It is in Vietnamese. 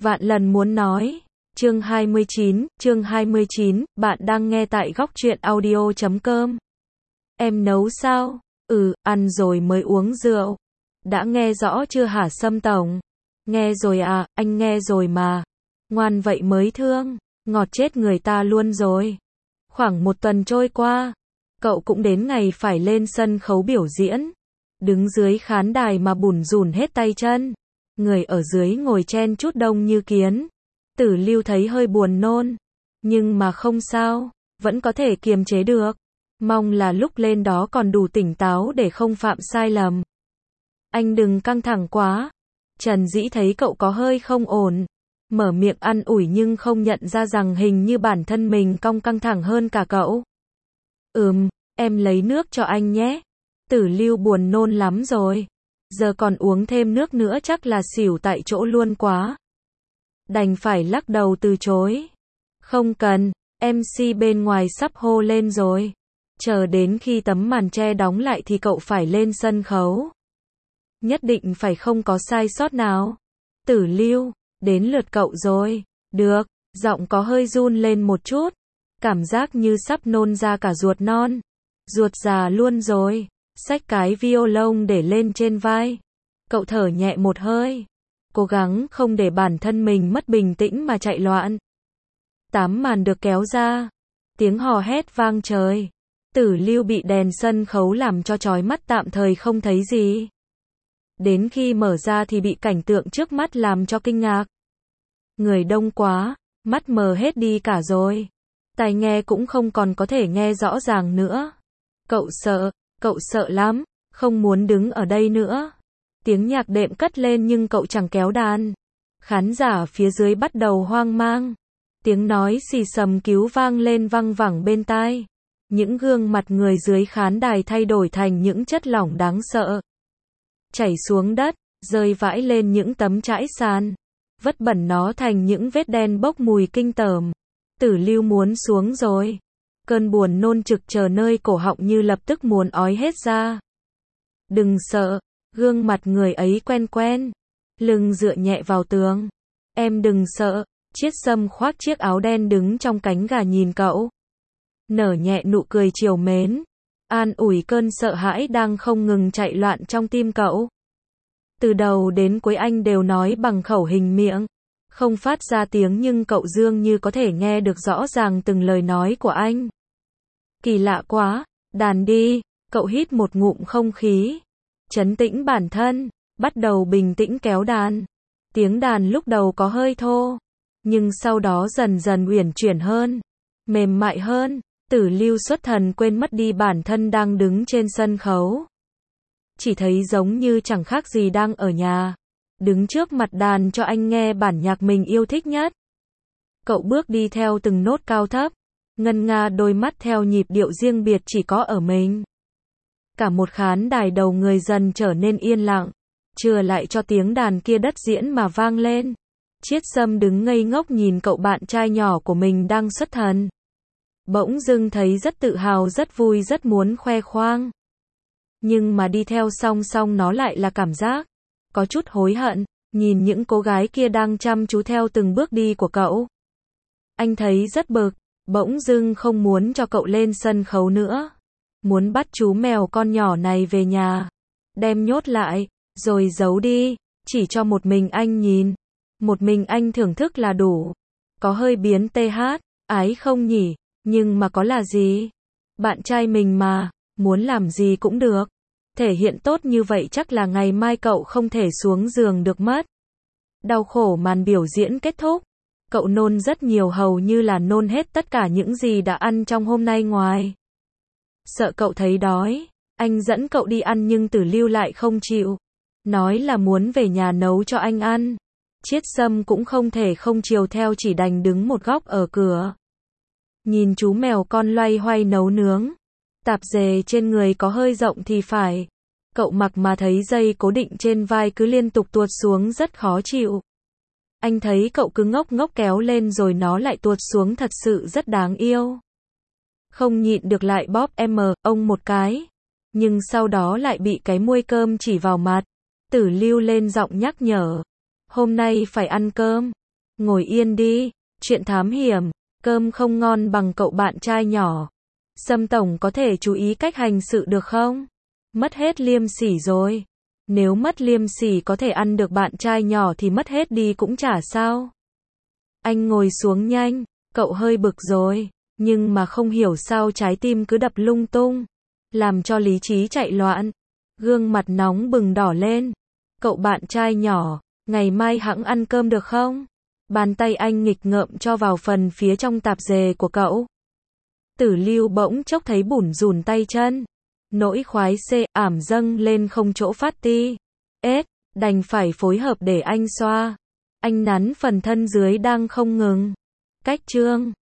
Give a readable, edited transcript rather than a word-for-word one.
vạn lần muốn nói. Chương 29, bạn đang nghe tại góc truyện audio.com. Em nấu sao? Ăn rồi mới uống rượu. Đã nghe rõ chưa hả Sâm Tổng? Nghe rồi à, anh nghe rồi mà. Ngoan vậy mới thương, ngọt chết người ta luôn rồi. Khoảng một tuần trôi qua, cậu cũng đến ngày phải lên sân khấu biểu diễn. Đứng dưới khán đài mà bủn rủn hết tay chân. Người ở dưới ngồi chen chúc đông như kiến. Tử Lưu thấy hơi buồn nôn. Nhưng mà không sao, vẫn có thể kiềm chế được. Mong là lúc lên đó còn đủ tỉnh táo để không phạm sai lầm. Anh đừng căng thẳng quá. Trần Dĩ thấy cậu có hơi không ổn. Mở miệng an ủi nhưng không nhận ra rằng hình như bản thân mình căng thẳng hơn cả cậu. Em lấy nước cho anh nhé. Tử Lưu buồn nôn lắm rồi. Giờ còn uống thêm nước nữa chắc là xỉu tại chỗ luôn quá. Đành phải lắc đầu từ chối. Không cần, MC bên ngoài sắp hô lên rồi. Chờ đến khi tấm màn che đóng lại thì cậu phải lên sân khấu. Nhất định phải không có sai sót nào. Tử Lưu, đến lượt cậu rồi. Được, giọng có hơi run lên một chút. Cảm giác như sắp nôn ra cả ruột non. Ruột già luôn rồi. Xách cái violon để lên trên vai. Cậu thở nhẹ một hơi. Cố gắng không để bản thân mình mất bình tĩnh mà chạy loạn. Tám màn được kéo ra. Tiếng hò hét vang trời. Tử Lưu bị đèn sân khấu làm cho chói mắt tạm thời không thấy gì. Đến khi mở ra thì bị cảnh tượng trước mắt làm cho kinh ngạc. Người đông quá, mắt mờ hết đi cả rồi. Tai nghe cũng không còn có thể nghe rõ ràng nữa. Cậu sợ lắm, không muốn đứng ở đây nữa. Tiếng nhạc đệm cất lên nhưng cậu chẳng kéo đàn. Khán giả phía dưới bắt đầu hoang mang. Tiếng nói xì xầm cứu vang lên văng vẳng bên tai. Những gương mặt người dưới khán đài thay đổi thành những chất lỏng đáng sợ. Chảy xuống đất, rơi vãi lên những tấm trải sàn. Vất bẩn nó thành những vết đen bốc mùi kinh tởm. Tử Lưu muốn xuống rồi. Cơn buồn nôn trực chờ nơi cổ họng như lập tức muốn ói hết ra. Đừng sợ, gương mặt người ấy quen quen. Lưng dựa nhẹ vào tường. Em đừng sợ. Chiết Sâm khoác chiếc áo đen đứng trong cánh gà nhìn cậu. Nở nhẹ nụ cười trìu mến. An ủi cơn sợ hãi đang không ngừng chạy loạn trong tim cậu. Từ đầu đến cuối anh đều nói bằng khẩu hình miệng. Không phát ra tiếng nhưng cậu dường như có thể nghe được rõ ràng từng lời nói của anh. Kỳ lạ quá, đàn đi, cậu hít một ngụm không khí. Trấn tĩnh bản thân, bắt đầu bình tĩnh kéo đàn. Tiếng đàn lúc đầu có hơi thô, nhưng sau đó dần dần uyển chuyển hơn, mềm mại hơn. Tử Lưu xuất thần quên mất đi bản thân đang đứng trên sân khấu. Chỉ thấy giống như chẳng khác gì đang ở nhà. Đứng trước mặt đàn cho anh nghe bản nhạc mình yêu thích nhất. Cậu bước đi theo từng nốt cao thấp. Ngân nga đôi mắt theo nhịp điệu riêng biệt chỉ có ở mình. Cả một khán đài đầu người dần trở nên yên lặng. Chừa lại cho tiếng đàn kia đất diễn mà vang lên. Chiết Sâm đứng ngây ngốc nhìn cậu bạn trai nhỏ của mình đang xuất thần. Bỗng dưng thấy rất tự hào, rất vui, rất muốn khoe khoang. Nhưng mà đi theo song song nó lại là cảm giác có chút hối hận, nhìn những cô gái kia đang chăm chú theo từng bước đi của cậu. Anh thấy rất bực, bỗng dưng không muốn cho cậu lên sân khấu nữa. Muốn bắt chú mèo con nhỏ này về nhà, đem nhốt lại, rồi giấu đi, chỉ cho một mình anh nhìn. Một mình anh thưởng thức là đủ. Có hơi biến TH, ái không nhỉ, nhưng mà có là gì? Bạn trai mình mà, muốn làm gì cũng được. Thể hiện tốt như vậy chắc là ngày mai cậu không thể xuống giường được mất. Đau khổ màn biểu diễn kết thúc. Cậu nôn rất nhiều, hầu như là nôn hết tất cả những gì đã ăn trong hôm nay ngoài. Sợ cậu thấy đói, anh dẫn cậu đi ăn nhưng Tử Lưu lại không chịu. Nói là muốn về nhà nấu cho anh ăn. Chiết Sâm cũng không thể không chiều theo, chỉ đành đứng một góc ở cửa. Nhìn chú mèo con loay hoay nấu nướng. Tạp dề trên người có hơi rộng thì phải. Cậu mặc mà thấy dây cố định trên vai cứ liên tục tuột xuống rất khó chịu. Anh thấy cậu cứ ngốc ngốc kéo lên rồi nó lại tuột xuống, thật sự rất đáng yêu. Không nhịn được lại bóp ông một cái. Nhưng sau đó lại bị cái muôi cơm chỉ vào mặt. Tử Lưu lên giọng nhắc nhở. Hôm nay phải ăn cơm. Ngồi yên đi, chuyện thám hiểm, cơm không ngon bằng cậu bạn trai nhỏ. Sâm tổng có thể chú ý cách hành sự được không? Mất hết liêm sỉ rồi. Nếu mất liêm sỉ có thể ăn được bạn trai nhỏ thì mất hết đi cũng chả sao. Anh ngồi xuống nhanh, cậu hơi bực rồi, nhưng mà không hiểu sao trái tim cứ đập lung tung, làm cho lý trí chạy loạn. Gương mặt nóng bừng đỏ lên. Cậu bạn trai nhỏ, ngày mai hẵng ăn cơm được không? Bàn tay anh nghịch ngợm cho vào phần phía trong tạp dề của cậu. Tử Lưu bỗng chốc thấy bủn rủn tay chân. Nỗi khoái ảm dâng lên không chỗ phát ti. Đành phải phối hợp để anh xoa. Anh nắn phần thân dưới đang không ngừng cách trương.